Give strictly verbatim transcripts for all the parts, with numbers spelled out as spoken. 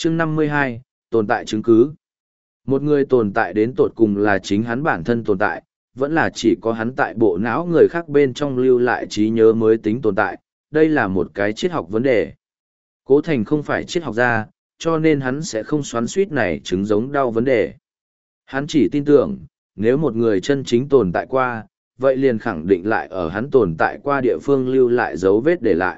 Chương năm mươi hai, tồn tại chứng cứ. Một người tồn tại đến tột cùng là chính hắn bản thân tồn tại, vẫn là chỉ có hắn tại bộ não người khác bên trong lưu lại trí nhớ mới tính tồn tại, đây là một cái triết học vấn đề. Cố Thành không phải triết học gia, cho nên hắn sẽ không xoắn suýt này chứng giống đau vấn đề. Hắn chỉ tin tưởng, nếu một người chân chính tồn tại qua, vậy liền khẳng định lại ở hắn tồn tại qua địa phương lưu lại dấu vết để lại.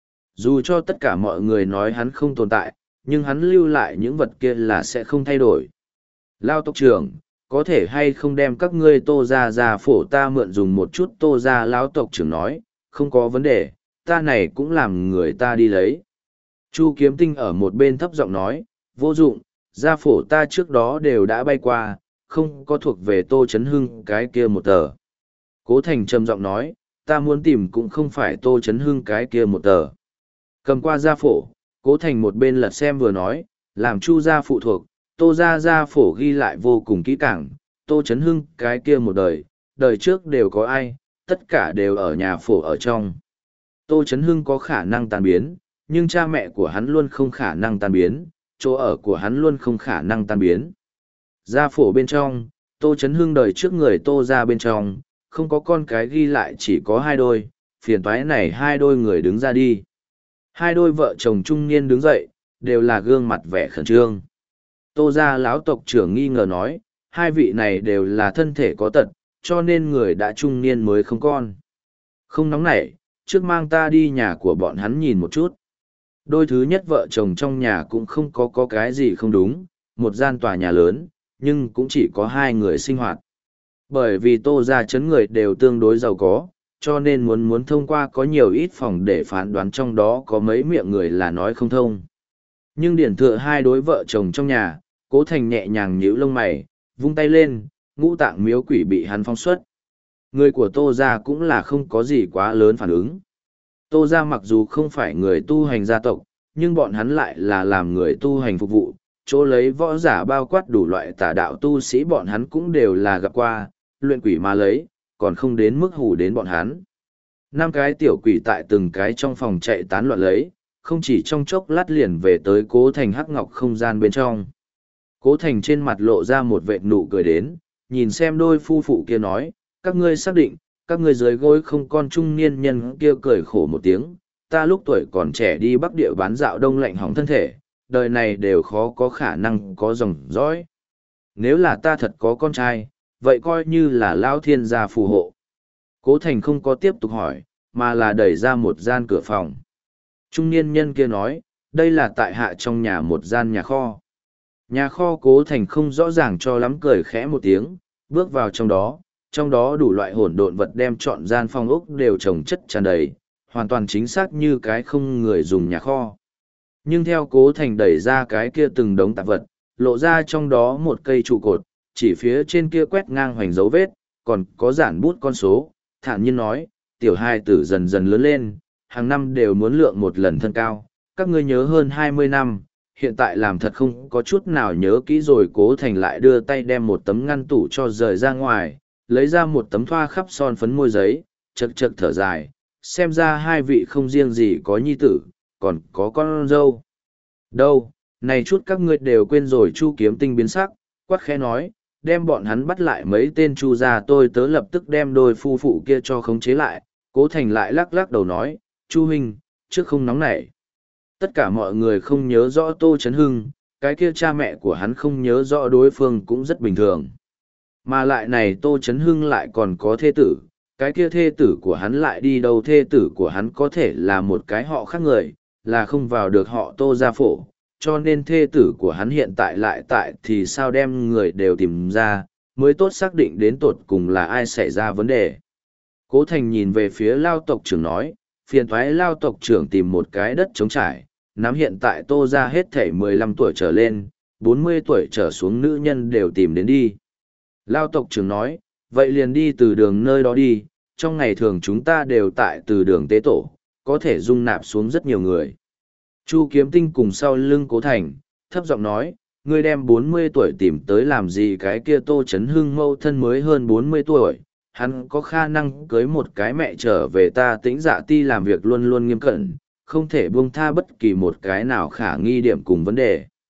Dù cho tất cả mọi người nói hắn không tồn tại, nhưng hắn lưu lại những vật kia là sẽ không thay đổi. Lao tộc trưởng, có thể hay không đem các ngươi Tô ra ra phổ ta mượn dùng một chút. Tô ra lão tộc trưởng nói, không có vấn đề, ta này cũng làm người ta đi lấy. Chu Kiếm Tinh ở một bên thấp giọng nói, vô dụng, gia phổ ta trước đó đều đã bay qua, không có thuộc về Tô Chấn Hưng cái kia một tờ. Cố Thành trầm giọng nói, ta muốn tìm cũng không phải Tô Chấn Hưng cái kia một tờ. Cầm qua gia phổ, Cố Thành một bên lật xem vừa nói, làm Chu gia phụ thuộc, Tô gia gia phổ ghi lại vô cùng kỹ càng, Tô Chấn Hưng cái kia một đời, đời trước đều có ai, tất cả đều ở nhà phổ ở trong. Tô Chấn Hưng có khả năng tan biến, nhưng cha mẹ của hắn luôn không khả năng tan biến, chỗ ở của hắn luôn không khả năng tan biến. Gia phổ bên trong, Tô Chấn Hưng đời trước người Tô gia bên trong, không có con cái ghi lại chỉ có hai đôi, phiền toái này hai đôi người đứng ra đi. Hai đôi vợ chồng trung niên đứng dậy, đều là gương mặt vẻ khẩn trương. Tô gia lão tộc trưởng nghi ngờ nói, hai vị này đều là thân thể có tật, cho nên người đã trung niên mới không con. Không nóng nảy, trước mang ta đi nhà của bọn hắn nhìn một chút. Đôi thứ nhất vợ chồng trong nhà cũng không có có cái gì không đúng, một gian tòa nhà lớn, nhưng cũng chỉ có hai người sinh hoạt. Bởi vì Tô gia chấn người đều tương đối giàu có, cho nên muốn muốn thông qua có nhiều ít phòng để phán đoán trong đó có mấy miệng người là nói không thông. Nhưng điển thừa hai đối vợ chồng trong nhà, Cố Thành nhẹ nhàng nhíu lông mày, vung tay lên, ngũ tạng miếu quỷ bị hắn phóng xuất. Người của Tô gia cũng là không có gì quá lớn phản ứng. Tô gia mặc dù không phải người tu hành gia tộc, nhưng bọn hắn lại là làm người tu hành phục vụ, chỗ lấy võ giả bao quát đủ loại tà đạo tu sĩ bọn hắn cũng đều là gặp qua, luyện quỷ mà lấy, còn không đến mức hù đến bọn hắn. Năm cái tiểu quỷ tại từng cái trong phòng chạy tán loạn lấy, không chỉ trong chốc lát liền về tới Cố Thành hắc ngọc không gian bên trong. Cố Thành trên mặt lộ ra một vệt nụ cười đến, nhìn xem đôi phu phụ kia nói, các ngươi xác định, các ngươi dưới gối không con trung niên nhân kia cười khổ một tiếng, ta lúc tuổi còn trẻ đi Bắc Địa bán dạo đông lạnh hỏng thân thể, đời này đều khó có khả năng có dòng dõi. Nếu là ta thật có con trai, vậy coi như là Lão Thiên gia phù hộ. Cố Thành không có tiếp tục hỏi, mà là đẩy ra một gian cửa phòng. Trung niên nhân kia nói, đây là tại hạ trong nhà một gian nhà kho. Nhà kho Cố Thành không rõ ràng cho lắm, cười khẽ một tiếng, bước vào trong đó, trong đó đủ loại hỗn độn vật đem trọn gian phong ốc đều trồng chất tràn đầy, hoàn toàn chính xác như cái không người dùng nhà kho. Nhưng theo Cố Thành đẩy ra cái kia từng đống tạp vật, lộ ra trong đó một cây trụ cột, chỉ phía trên kia quét ngang hoành dấu vết, còn có giản bút con số, thản nhiên nói, tiểu hai tử dần dần lớn lên, hàng năm đều muốn lượng một lần thân cao, các ngươi nhớ hơn hai mươi năm, hiện tại làm thật không có chút nào nhớ kỹ rồi. Cố Thành lại đưa tay đem một tấm ngăn tủ cho rời ra ngoài, lấy ra một tấm thoa khắp son phấn môi giấy, chật chật thở dài, xem ra hai vị không riêng gì có nhi tử, còn có con dâu. Đâu, này chút các ngươi đều quên rồi. Chu Kiếm Tinh biến sắc, quát khẽ nói, đem bọn hắn bắt lại mấy tên Chu gia tôi tớ lập tức đem đôi phu phụ kia cho khống chế lại. Cố Thành lại lắc lắc đầu nói, Chu huynh, trước không nóng nảy. Tất cả mọi người không nhớ rõ Tô Chấn Hưng, cái kia cha mẹ của hắn không nhớ rõ đối phương cũng rất bình thường. Mà lại này Tô Chấn Hưng lại còn có thê tử, cái kia thê tử của hắn lại đi đâu? Thê tử của hắn có thể là một cái họ khác người, là không vào được họ Tô gia phổ, cho nên thê tử của hắn hiện tại lại tại thì sao đem người đều tìm ra, mới tốt xác định đến tột cùng là ai xảy ra vấn đề. Cố Thành nhìn về phía Lao tộc trưởng nói, phiền thoái Lao tộc trưởng tìm một cái đất trống trải, nắm hiện tại Tô ra hết thảy mười lăm tuổi trở lên, bốn mươi tuổi trở xuống nữ nhân đều tìm đến đi. Lao tộc trưởng nói, vậy liền đi từ đường nơi đó đi, trong ngày thường chúng ta đều tại từ đường tế tổ, có thể dung nạp xuống rất nhiều người. Chu Kiếm Tinh cùng sau lưng Cố Thành, thấp giọng nói, ngươi đem bốn mươi tuổi tìm tới làm gì? Cái kia Tô Chấn Hưng mâu thân mới hơn bốn mươi tuổi, hắn có khả năng cưới một cái mẹ trở về. Ta Tĩnh Dạ Ti làm việc luôn luôn nghiêm cẩn, không thể buông tha bất kỳ một cái nào khả nghi điểm cùng vấn đề.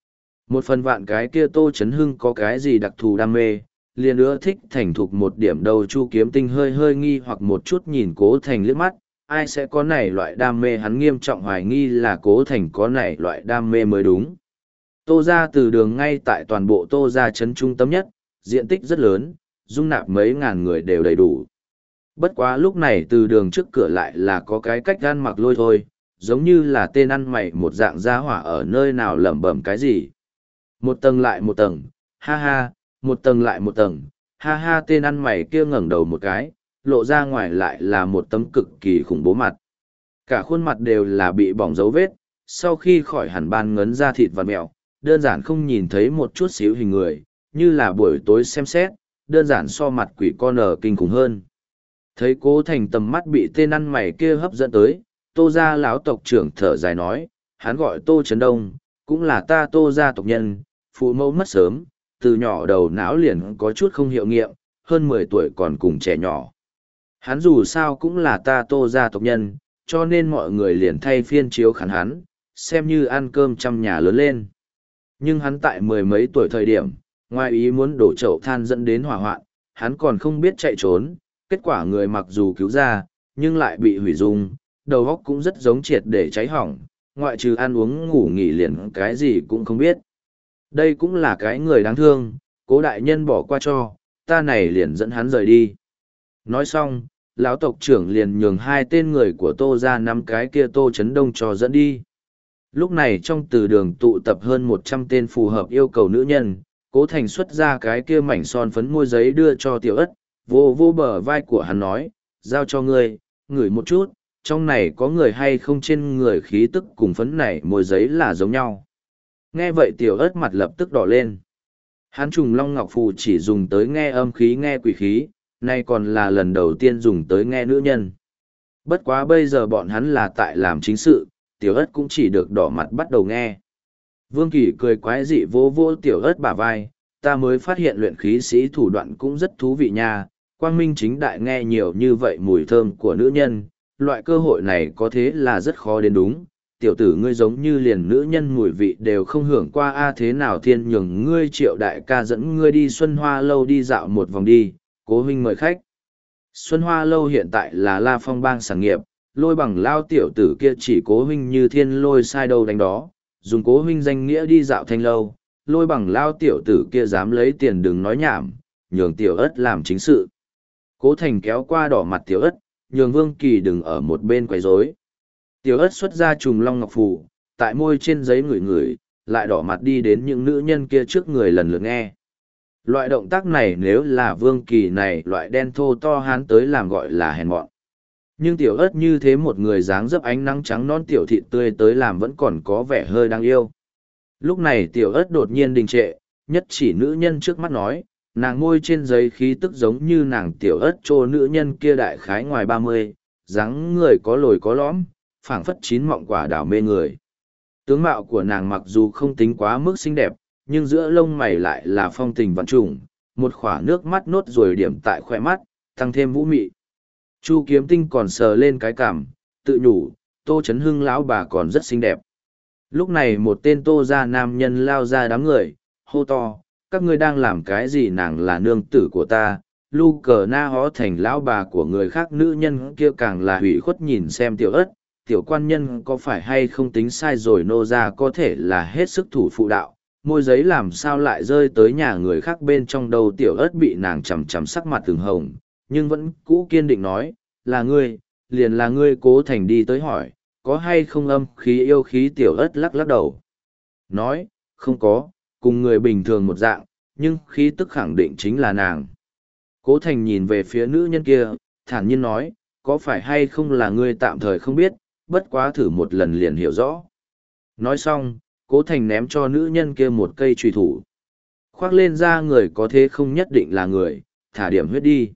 Một phần vạn cái kia Tô Chấn Hưng có cái gì đặc thù đam mê, liền ưa thích thành thục một điểm đầu Chu Kiếm Tinh hơi hơi nghi hoặc một chút nhìn Cố Thành liếc mắt, ai sẽ có này loại đam mê, hắn nghiêm trọng hoài nghi là Cố Thành có này loại đam mê mới đúng. Tô ra từ đường ngay tại toàn bộ Tô ra trấn trung tâm nhất, diện tích rất lớn, dung nạp mấy ngàn người đều đầy đủ. Bất quá lúc này từ đường trước cửa lại là có cái cách gan mặc lôi thôi, giống như là tên ăn mày một dạng gia hỏa ở nơi nào lẩm bẩm cái gì. Một tầng lại một tầng, ha ha, một tầng lại một tầng, ha ha, tên ăn mày kia ngẩng đầu một cái, lộ ra ngoài lại là một tấm cực kỳ khủng bố mặt. Cả khuôn mặt đều là bị bỏng dấu vết, sau khi khỏi hẳn ban ngấn ra thịt và mẹo, đơn giản không nhìn thấy một chút xíu hình người, như là buổi tối xem xét, đơn giản so mặt quỷ con ở kinh khủng hơn. Thấy Cố Thành tầm mắt bị tên ăn mày kia hấp dẫn tới, Tô gia lão tộc trưởng thở dài nói, hắn gọi Tô Trấn Đông, cũng là ta Tô gia tộc nhân, phụ mẫu mất sớm, từ nhỏ đầu não liền có chút không hiệu nghiệm, hơn mười tuổi còn cùng trẻ nhỏ. Hắn dù sao cũng là ta Tô gia tộc nhân, cho nên mọi người liền thay phiên chiếu khán hắn, xem như ăn cơm trăm nhà lớn lên. Nhưng hắn tại mười mấy tuổi thời điểm, ngoài ý muốn đổ chậu than dẫn đến hỏa hoạn, hắn còn không biết chạy trốn, kết quả người mặc dù cứu ra, nhưng lại bị hủy dung, đầu óc cũng rất giống triệt để cháy hỏng, ngoại trừ ăn uống ngủ nghỉ liền cái gì cũng không biết. Đây cũng là cái người đáng thương, Cố đại nhân bỏ qua cho, ta này liền dẫn hắn rời đi. Nói xong, lão tộc trưởng liền nhường hai tên người của Tô ra năm cái kia Tô Chấn Đông cho dẫn đi. Lúc này trong từ đường tụ tập hơn một trăm tên phù hợp yêu cầu nữ nhân, Cố Thành xuất ra cái kia mảnh son phấn môi giấy đưa cho Tiểu Ất, vô vô bờ vai của hắn nói, giao cho ngươi, ngửi một chút, trong này có người hay không, trên người khí tức cùng phấn này môi giấy là giống nhau. Nghe vậy Tiểu Ất mặt lập tức đỏ lên. Hắn trùng long ngọc phù chỉ dùng tới nghe âm khí nghe quỷ khí, nay còn là lần đầu tiên dùng tới nghe nữ nhân. Bất quá bây giờ bọn hắn là tại làm chính sự, Tiểu Ất cũng chỉ được đỏ mặt bắt đầu nghe. Vương Kỳ cười quái dị vô vô Tiểu Ất bả vai, ta mới phát hiện luyện khí sĩ thủ đoạn cũng rất thú vị nha, quang minh chính đại nghe nhiều như vậy mùi thơm của nữ nhân, loại cơ hội này có thế là rất khó đến đúng. Tiểu tử ngươi giống như liền nữ nhân mùi vị đều không hưởng qua a, thế nào thiên nhường ngươi Triệu đại ca dẫn ngươi đi Xuân Hoa lâu đi dạo một vòng đi, Cố huynh mời khách. Xuân Hoa lâu hiện tại là La Phong bang sản nghiệp, lôi bằng lao tiểu tử kia chỉ Cố huynh như thiên lôi sai đâu đánh đó, dùng Cố huynh danh nghĩa đi dạo thanh lâu, lôi bằng lao tiểu tử kia dám lấy tiền đừng nói nhảm, nhường Tiểu Ất làm chính sự. Cố Thành kéo qua đỏ mặt Tiểu Ất, nhường Vương Kỳ đừng ở một bên quấy rối. Tiểu Ất xuất ra trùng long ngọc phù, tại môi trên giấy ngửi ngửi, lại đỏ mặt đi đến những nữ nhân kia trước người lần lượt nghe. Loại động tác này nếu là Vương Kỳ này loại đen thô to hán tới làm gọi là hèn mọn. Nhưng Tiểu Ất như thế một người dáng dấp ánh nắng trắng non tiểu thịt tươi tới làm vẫn còn có vẻ hơi đáng yêu. Lúc này Tiểu Ất đột nhiên đình trệ, nhất chỉ nữ nhân trước mắt nói, nàng môi trên giấy khí tức giống như nàng Tiểu Ất trô nữ nhân kia đại khái ngoài ba mươi, dáng người có lồi có lõm, phảng phất chín mọng quả đào mê người. Tướng mạo của nàng mặc dù không tính quá mức xinh đẹp, nhưng giữa lông mày lại là phong tình vạn trùng, một khỏa nước mắt nốt ruồi điểm tại khoe mắt, tăng thêm vũ mị. Chu Kiếm Tinh còn sờ lên cái cằm, tự nhủ, Tô Chấn Hưng lão bà còn rất xinh đẹp. Lúc này một tên Tô gia nam nhân lao ra đám người, hô to, các ngươi đang làm cái gì, nàng là nương tử của ta. Lu cờ na hó thành lão bà của người khác, nữ nhân kia càng là hủy khuất nhìn xem Tiểu Ất, tiểu quan nhân có phải hay không tính sai rồi, nô gia có thể là hết sức thủ phụ đạo, môi giấy làm sao lại rơi tới nhà người khác bên trong đầu. Tiểu Ất bị nàng chằm chằm sắc mặt từng hồng, nhưng vẫn cũ kiên định nói, là ngươi, liền là ngươi. Cố Thành đi tới hỏi, có hay không âm khí yêu khí. Tiểu Ất lắc lắc đầu, nói, không có, cùng người bình thường một dạng, nhưng khí tức khẳng định chính là nàng. Cố Thành nhìn về phía nữ nhân kia, thản nhiên nói, có phải hay không là ngươi tạm thời không biết, bất quá thử một lần liền hiểu rõ. Nói xong, Cố Thành ném cho nữ nhân kia một cây trùy thủ. Khoác lên ra người có thế không nhất định là người, thả điểm huyết đi.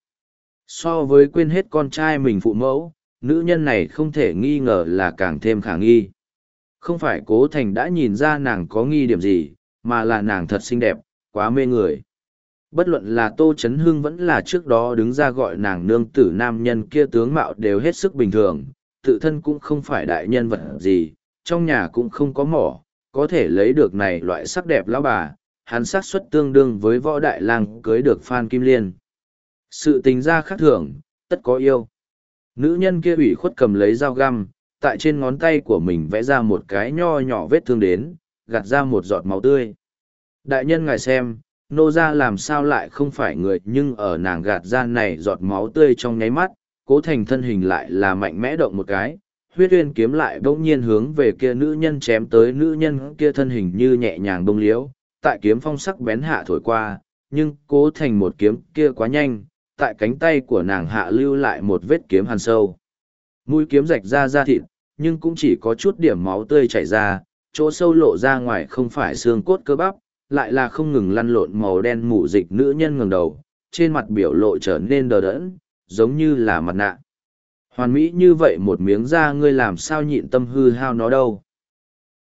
So với quên hết con trai mình phụ mẫu, nữ nhân này không thể nghi ngờ là càng thêm khả nghi. Không phải Cố Thành đã nhìn ra nàng có nghi điểm gì, mà là nàng thật xinh đẹp, quá mê người. Bất luận là Tô Chấn Hưng vẫn là trước đó đứng ra gọi nàng nương tử nam nhân kia, tướng mạo đều hết sức bình thường, tự thân cũng không phải đại nhân vật gì, trong nhà cũng không có mỏ, có thể lấy được này loại sắc đẹp lão bà, hắn xác suất tương đương với võ đại lang cưới được Phan Kim Liên. Sự tình ra khác thường, tất có yêu. Nữ nhân kia ủy khuất cầm lấy dao găm, tại trên ngón tay của mình vẽ ra một cái nho nhỏ vết thương đến, gạt ra một giọt máu tươi. Đại nhân ngài xem, nô ra làm sao lại không phải người, nhưng ở nàng gạt ra này giọt máu tươi trong nháy mắt, Cố Thành thân hình lại là mạnh mẽ động một cái, huyết uyên kiếm lại bỗng nhiên hướng về kia nữ nhân chém tới, nữ nhân kia thân hình như nhẹ nhàng bông liễu, tại kiếm phong sắc bén hạ thổi qua, nhưng Cố Thành một kiếm kia quá nhanh, tại cánh tay của nàng hạ lưu lại một vết kiếm hàn sâu. Mũi kiếm rạch ra da thịt, nhưng cũng chỉ có chút điểm máu tươi chảy ra, chỗ sâu lộ ra ngoài không phải xương cốt cơ bắp, lại là không ngừng lăn lộn màu đen mù dịch. Nữ nhân ngẩng đầu, trên mặt biểu lộ trở nên đờ đẫn, giống như là mặt nạ. Hoàn mỹ như vậy một miếng da, ngươi làm sao nhịn tâm hư hao nó đâu.